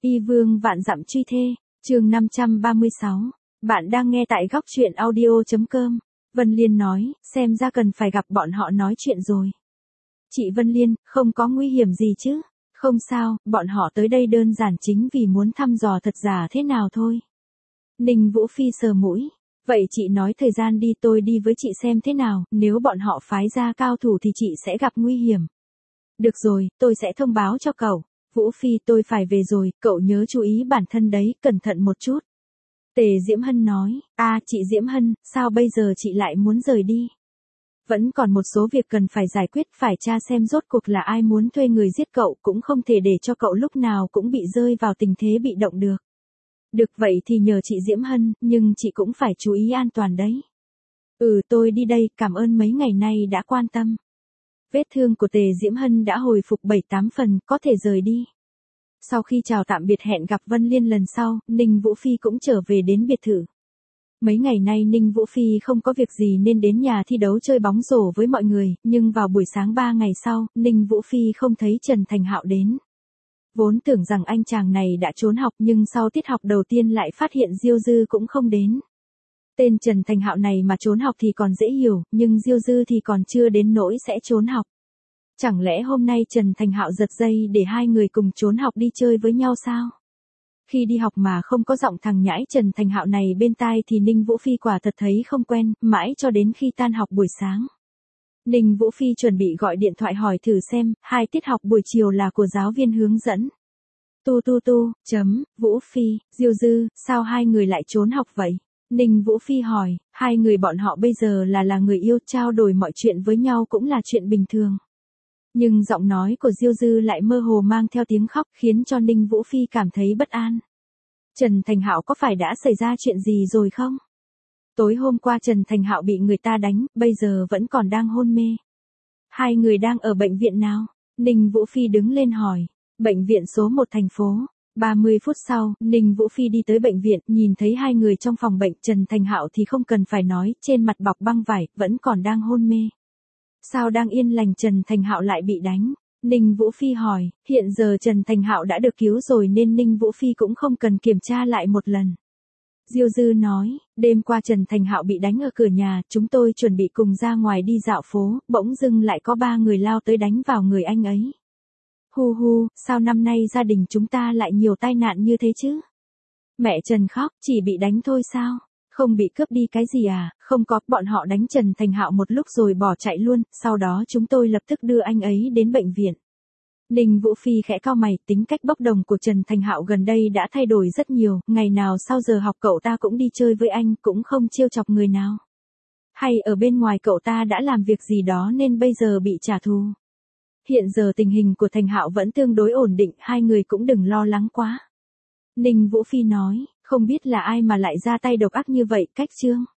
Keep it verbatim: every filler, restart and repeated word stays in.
Y vương vạn dặm truy thê, chương năm trăm ba mươi sáu. Bạn đang nghe tại góc truyện audio chấm com. Vân Liên nói, xem ra cần phải gặp bọn họ nói chuyện rồi. Chị Vân Liên, không có nguy hiểm gì chứ? Không sao, bọn họ tới đây đơn giản chính vì muốn thăm dò thật giả thế nào thôi. Ninh Vũ Phi sờ mũi. Vậy chị nói thời gian đi, tôi đi với chị xem thế nào, nếu bọn họ phái ra cao thủ thì chị sẽ gặp nguy hiểm. Được rồi, tôi sẽ thông báo cho cậu. Vũ Phi, tôi phải về rồi, cậu nhớ chú ý bản thân đấy, cẩn thận một chút. Tề Diễm Hân nói, à chị Diễm Hân, sao bây giờ chị lại muốn rời đi? Vẫn còn một số việc cần phải giải quyết, phải tra xem rốt cuộc là ai muốn thuê người giết cậu, cũng không thể để cho cậu lúc nào cũng bị rơi vào tình thế bị động được. Được vậy thì nhờ chị Diễm Hân, nhưng chị cũng phải chú ý an toàn đấy. Ừ, tôi đi đây, cảm ơn mấy ngày nay đã quan tâm. Vết thương của Tề Diễm Hân đã hồi phục bảy tám phần, có thể rời đi. Sau khi chào tạm biệt hẹn gặp Vân Liên lần sau, Ninh Vũ Phi cũng trở về đến biệt thự. Mấy ngày nay Ninh Vũ Phi không có việc gì nên đến nhà thi đấu chơi bóng rổ với mọi người, nhưng vào buổi sáng ba ngày sau, Ninh Vũ Phi không thấy Trần Thành Hạo đến. Vốn tưởng rằng anh chàng này đã trốn học nhưng sau tiết học đầu tiên lại phát hiện Diêu Dư cũng không đến. Tên Trần Thành Hạo này mà trốn học thì còn dễ hiểu, nhưng Diêu Dư thì còn chưa đến nỗi sẽ trốn học. Chẳng lẽ hôm nay Trần Thành Hạo giật dây để hai người cùng trốn học đi chơi với nhau sao? Khi đi học mà không có giọng thằng nhãi Trần Thành Hạo này bên tai thì Ninh Vũ Phi quả thật thấy không quen, mãi cho đến khi tan học buổi sáng. Ninh Vũ Phi chuẩn bị gọi điện thoại hỏi thử xem, hai tiết học buổi chiều là của giáo viên hướng dẫn. Tu tu tu, chấm, Vũ Phi, Diêu Dư, sao hai người lại trốn học vậy? Ninh Vũ Phi hỏi, hai người bọn họ bây giờ là là người yêu, trao đổi mọi chuyện với nhau cũng là chuyện bình thường. Nhưng giọng nói của Diêu Dư lại mơ hồ mang theo tiếng khóc khiến cho Ninh Vũ Phi cảm thấy bất an. Trần Thành Hạo có phải đã xảy ra chuyện gì rồi không? Tối hôm qua Trần Thành Hạo bị người ta đánh, bây giờ vẫn còn đang hôn mê. Hai người đang ở bệnh viện nào? Ninh Vũ Phi đứng lên hỏi. Bệnh viện số một thành phố. ba mươi phút sau, Ninh Vũ Phi đi tới bệnh viện, nhìn thấy hai người trong phòng bệnh, Trần Thành Hạo thì không cần phải nói, trên mặt bọc băng vải, vẫn còn đang hôn mê. Sao đang yên lành Trần Thành Hạo lại bị đánh? Ninh Vũ Phi hỏi, hiện giờ Trần Thành Hạo đã được cứu rồi nên Ninh Vũ Phi cũng không cần kiểm tra lại một lần. Diêu Dư nói, đêm qua Trần Thành Hạo bị đánh ở cửa nhà, chúng tôi chuẩn bị cùng ra ngoài đi dạo phố, bỗng dưng lại có ba người lao tới đánh vào người anh ấy. Hu hu, sao năm nay gia đình chúng ta lại nhiều tai nạn như thế chứ? Mẹ Trần khóc, chỉ bị đánh thôi sao? Không bị cướp đi cái gì à? Không có, bọn họ đánh Trần Thành Hạo một lúc rồi bỏ chạy luôn, sau đó chúng tôi lập tức đưa anh ấy đến bệnh viện. Ninh Vũ Phi khẽ cau mày, tính cách bốc đồng của Trần Thành Hạo gần đây đã thay đổi rất nhiều, ngày nào sau giờ học cậu ta cũng đi chơi với anh, cũng không trêu chọc người nào. Hay ở bên ngoài cậu ta đã làm việc gì đó nên bây giờ bị trả thù. Hiện giờ tình hình của Thành Hạo vẫn tương đối ổn định, hai người cũng đừng lo lắng quá. Ninh Vũ Phi nói, không biết là ai mà lại ra tay độc ác như vậy, cách Trương.